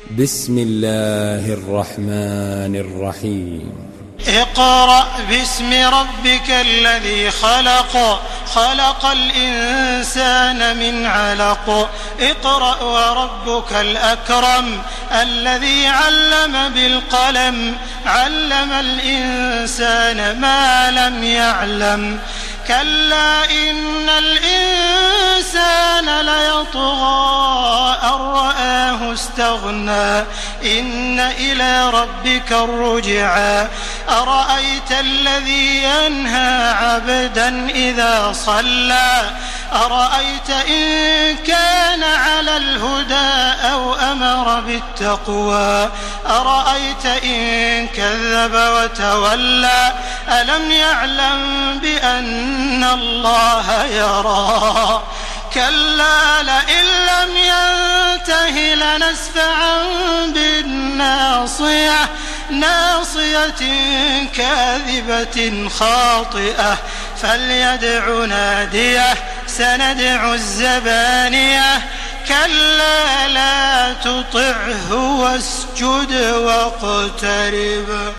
بسم الله الرحمن الرحيم. اقرأ باسم ربك الذي خلق الإنسان من علق اقرأ وربك الأكرم الذي علم بالقلم علم الإنسان ما لم يعلم كلا إن الإنسان ليطغى أن رآه استغنى إن إلى ربك الرجعى أرأيت الذي ينهى عبدا إذا صلى أرأيت إن كان على الهدى أو أمر بالتقوى أرأيت إن كذب وتولى ألم يعلم بأن الله يرى كلا لئن لم ينته لنسفعا بالناصية ناصية كاذبة خاطئة فليدع ناديه سندع الزبانية كلا لا تطعه واسجد واقترب.